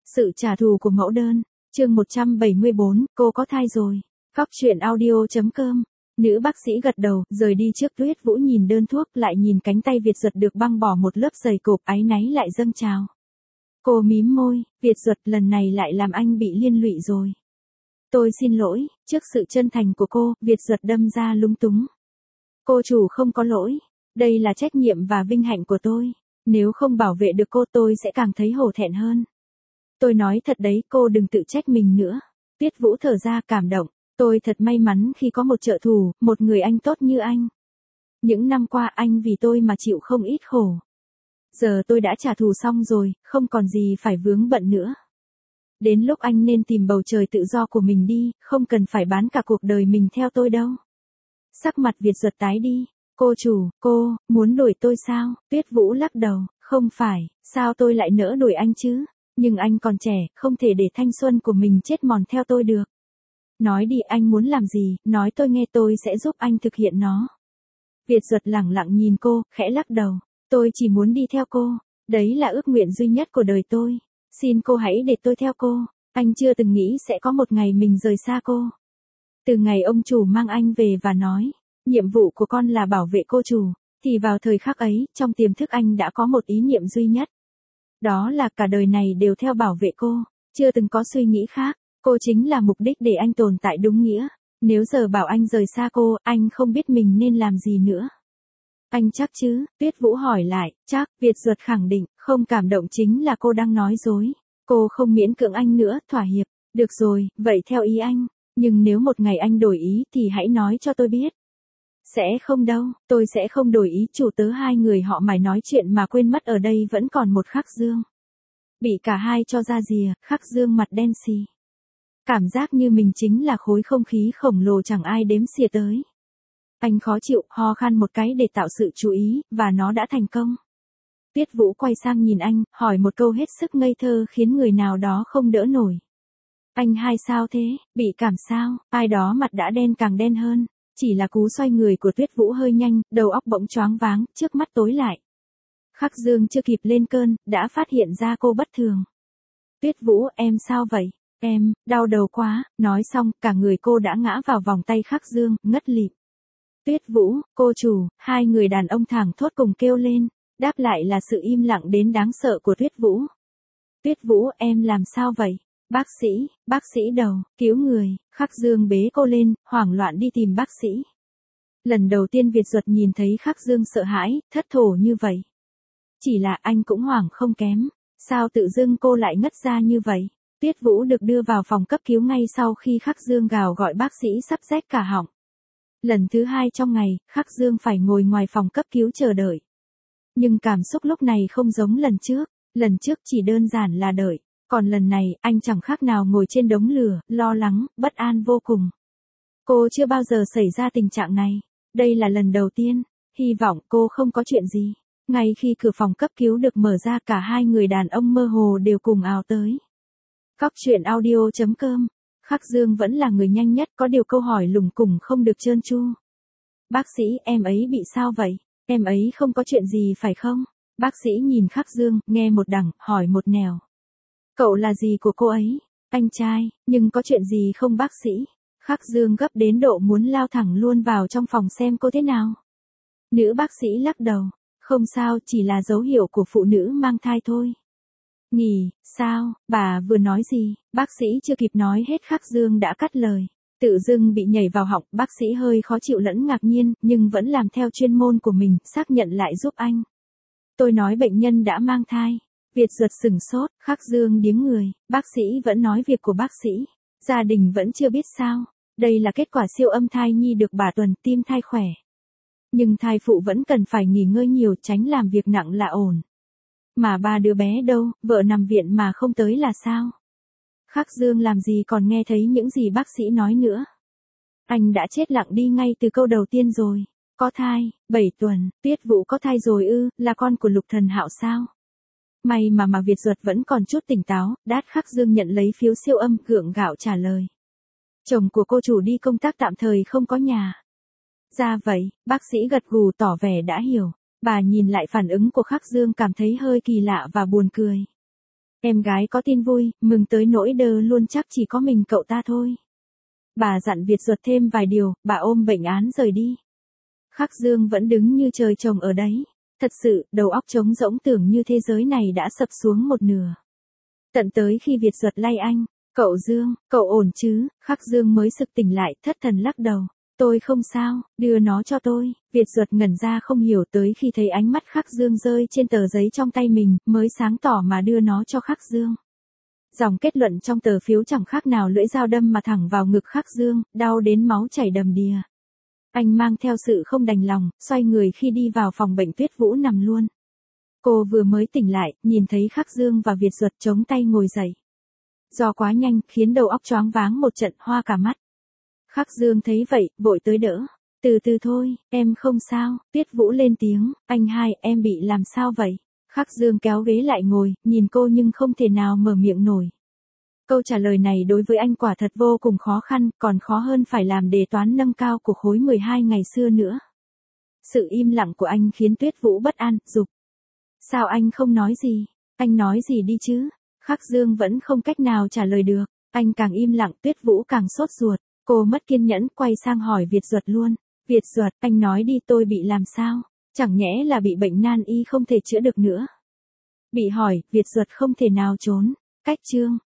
Sự trả thù của mẫu đơn, chương 174, cô có thai rồi. Cóc truyện audio.com. Nữ bác sĩ gật đầu, rời đi trước. Tuyết Vũ nhìn đơn thuốc, lại nhìn cánh tay Việt Duật được băng bỏ một lớp dày cộp, áy náy lại dâng trào. Cô mím môi, Việt Duật, lần này lại làm anh bị liên lụy rồi. Tôi xin lỗi. Trước sự chân thành của cô, Việt Duật đâm ra lúng túng. Cô chủ không có lỗi. Đây là trách nhiệm và vinh hạnh của tôi. Nếu không bảo vệ được cô, tôi sẽ càng thấy hổ thẹn hơn. Tôi nói thật đấy, cô đừng tự trách mình nữa. Tuyết Vũ thở ra cảm động. Tôi thật may mắn khi có một trợ thủ, một người anh tốt như anh. Những năm qua anh vì tôi mà chịu không ít khổ. Giờ tôi đã trả thù xong rồi, không còn gì phải vướng bận nữa. Đến lúc anh nên tìm bầu trời tự do của mình đi, không cần phải bán cả cuộc đời mình theo tôi đâu. Sắc mặt Việt Duật tái đi. Cô chủ, cô, muốn đuổi tôi sao? Tuyết Vũ lắc đầu, không phải, sao tôi lại nỡ đuổi anh chứ? Nhưng anh còn trẻ, không thể để thanh xuân của mình chết mòn theo tôi được. Nói đi, anh muốn làm gì, nói tôi nghe, tôi sẽ giúp anh thực hiện nó. Việt Duật lẳng lặng nhìn cô, khẽ lắc đầu. Tôi chỉ muốn đi theo cô. Đấy là ước nguyện duy nhất của đời tôi. Xin cô hãy để tôi theo cô. Anh chưa từng nghĩ sẽ có một ngày mình rời xa cô. Từ ngày ông chủ mang anh về và nói, nhiệm vụ của con là bảo vệ cô chủ, thì vào thời khắc ấy, trong tiềm thức anh đã có một ý niệm duy nhất. Đó là cả đời này đều theo bảo vệ cô, chưa từng có suy nghĩ khác. Cô chính là mục đích để anh tồn tại đúng nghĩa. Nếu giờ bảo anh rời xa cô, anh không biết mình nên làm gì nữa. Anh chắc chứ? Tuyết Vũ hỏi lại. Chắc. Việt Duật khẳng định, không cảm động chính là cô đang nói dối. Cô không miễn cưỡng anh nữa, thỏa hiệp. Được rồi, vậy theo ý anh. Nhưng nếu một ngày anh đổi ý thì hãy nói cho tôi biết. Sẽ không đâu, tôi sẽ không đổi ý. Chủ tớ hai người họ mải nói chuyện mà quên mất ở đây vẫn còn một Khắc Dương. Bị cả hai cho ra rìa, Khắc Dương mặt đen xì. Cảm giác như mình chính là khối không khí khổng lồ chẳng ai đếm xỉa tới. Anh khó chịu, ho khan một cái để tạo sự chú ý, và nó đã thành công. Tuyết Vũ quay sang nhìn anh, hỏi một câu hết sức ngây thơ khiến người nào đó không đỡ nổi. Anh hai sao thế, bị cảm sao? Ai đó mặt đã đen càng đen hơn. Chỉ là cú xoay người của Tuyết Vũ hơi nhanh, đầu óc bỗng choáng váng, trước mắt tối lại. Khắc Dương chưa kịp lên cơn, đã phát hiện ra cô bất thường. Tuyết Vũ, em sao vậy? Em, đau đầu quá. Nói xong, cả người cô đã ngã vào vòng tay Khắc Dương, ngất lịm. Tuyết Vũ, cô chủ, hai người đàn ông thảng thốt cùng kêu lên. Đáp lại là sự im lặng đến đáng sợ của Tuyết Vũ. Tuyết Vũ, em làm sao vậy? Bác sĩ đầu, cứu người. Khắc Dương bế cô lên, hoảng loạn đi tìm bác sĩ. Lần đầu tiên Việt Duật nhìn thấy Khắc Dương sợ hãi, thất thổ như vậy. Chỉ là anh cũng hoảng không kém. Sao tự dưng cô lại ngất ra như vậy? Tuyết Vũ được đưa vào phòng cấp cứu ngay sau khi Khắc Dương gào gọi bác sĩ sắp rách cả họng. Lần thứ hai trong ngày, Khắc Dương phải ngồi ngoài phòng cấp cứu chờ đợi. Nhưng cảm xúc lúc này không giống lần trước. Lần trước chỉ đơn giản là đợi. Còn lần này, anh chẳng khác nào ngồi trên đống lửa, lo lắng, bất an vô cùng. Cô chưa bao giờ xảy ra tình trạng này. Đây là lần đầu tiên. Hy vọng cô không có chuyện gì. Ngay khi cửa phòng cấp cứu được mở ra, cả hai người đàn ông mơ hồ đều cùng ào tới. Cóc truyện audio.com. Khắc Dương vẫn là người nhanh nhất, có điều câu hỏi lủng củng không được trơn tru. Bác sĩ, em ấy bị sao vậy? Em ấy không có chuyện gì phải không? Bác sĩ nhìn Khắc Dương, nghe một đằng, hỏi một nẻo. Cậu là gì của cô ấy? Anh trai, nhưng có chuyện gì không bác sĩ? Khắc Dương gấp đến độ muốn lao thẳng luôn vào trong phòng xem cô thế nào. Nữ bác sĩ lắc đầu. Không sao, chỉ là dấu hiệu của phụ nữ mang thai thôi. Nghỉ, sao, bà vừa nói gì? Bác sĩ chưa kịp nói hết Khắc Dương đã cắt lời. Tự dưng bị nhảy vào họng, bác sĩ hơi khó chịu lẫn ngạc nhiên, nhưng vẫn làm theo chuyên môn của mình, xác nhận lại giúp anh. Tôi nói bệnh nhân đã mang thai. Việt Duật sửng sốt, Khắc Dương điếng người, bác sĩ vẫn nói việc của bác sĩ. Gia đình vẫn chưa biết sao. Đây là kết quả siêu âm thai nhi được 3 tuần, tim thai khỏe. Nhưng thai phụ vẫn cần phải nghỉ ngơi nhiều, tránh làm việc nặng là ổn. Mà 3 đứa bé đâu, vợ nằm viện mà không tới là sao? Khắc Dương làm gì còn nghe thấy những gì bác sĩ nói nữa. Anh đã chết lặng đi ngay từ câu đầu tiên rồi. Có thai, 7 tuần, Tuyết Vũ có thai rồi ư, là con của Lục Thần Hạo sao? May mà Việt Duật vẫn còn chút tỉnh táo, đát Khắc Dương nhận lấy phiếu siêu âm, gượng gạo trả lời. Chồng của cô chủ đi công tác tạm thời không có nhà. Ra vậy, bác sĩ gật gù tỏ vẻ đã hiểu. Bà nhìn lại phản ứng của Khắc Dương cảm thấy hơi kỳ lạ và buồn cười. Em gái có tin vui, mừng tới nỗi đơ luôn chắc chỉ có mình cậu ta thôi. Bà dặn Việt Duật thêm vài điều, bà ôm bệnh án rời đi. Khắc Dương vẫn đứng như trời trồng ở đấy. Thật sự, đầu óc trống rỗng tưởng như thế giới này đã sập xuống một nửa. Tận tới khi Việt Duật lay anh, cậu Dương, cậu ổn chứ, Khắc Dương mới sực tỉnh lại, thất thần lắc đầu. Tôi không sao, đưa nó cho tôi. Việt Duật ngẩn ra không hiểu tới khi thấy ánh mắt Khắc Dương rơi trên tờ giấy trong tay mình, mới sáng tỏ mà đưa nó cho Khắc Dương. Dòng kết luận trong tờ phiếu chẳng khác nào lưỡi dao đâm mà thẳng vào ngực Khắc Dương, đau đến máu chảy đầm đìa. Anh mang theo sự không đành lòng, xoay người khi đi vào phòng bệnh Tuyết Vũ nằm luôn. Cô vừa mới tỉnh lại, nhìn thấy Khắc Dương và Việt Duật chống tay ngồi dậy. Do quá nhanh, khiến đầu óc choáng váng một trận, hoa cả mắt. Khắc Dương thấy vậy, vội tới đỡ. Từ từ thôi, em không sao. Tuyết Vũ lên tiếng, anh hai, em bị làm sao vậy? Khắc Dương kéo ghế lại ngồi, nhìn cô nhưng không thể nào mở miệng nổi. Câu trả lời này đối với anh quả thật vô cùng khó khăn, còn khó hơn phải làm đề toán nâng cao của khối 12 ngày xưa nữa. Sự im lặng của anh khiến Tuyết Vũ bất an, giục. Sao anh không nói gì? Anh nói gì đi chứ? Khắc Dương vẫn không cách nào trả lời được. Anh càng im lặng, Tuyết Vũ càng sốt ruột. Cô mất kiên nhẫn, quay sang hỏi Việt Duật luôn. Việt Duật, anh nói đi, tôi bị làm sao? Chẳng nhẽ là bị bệnh nan y không thể chữa được nữa. Bị hỏi, Việt Duật không thể nào trốn. Cách chương.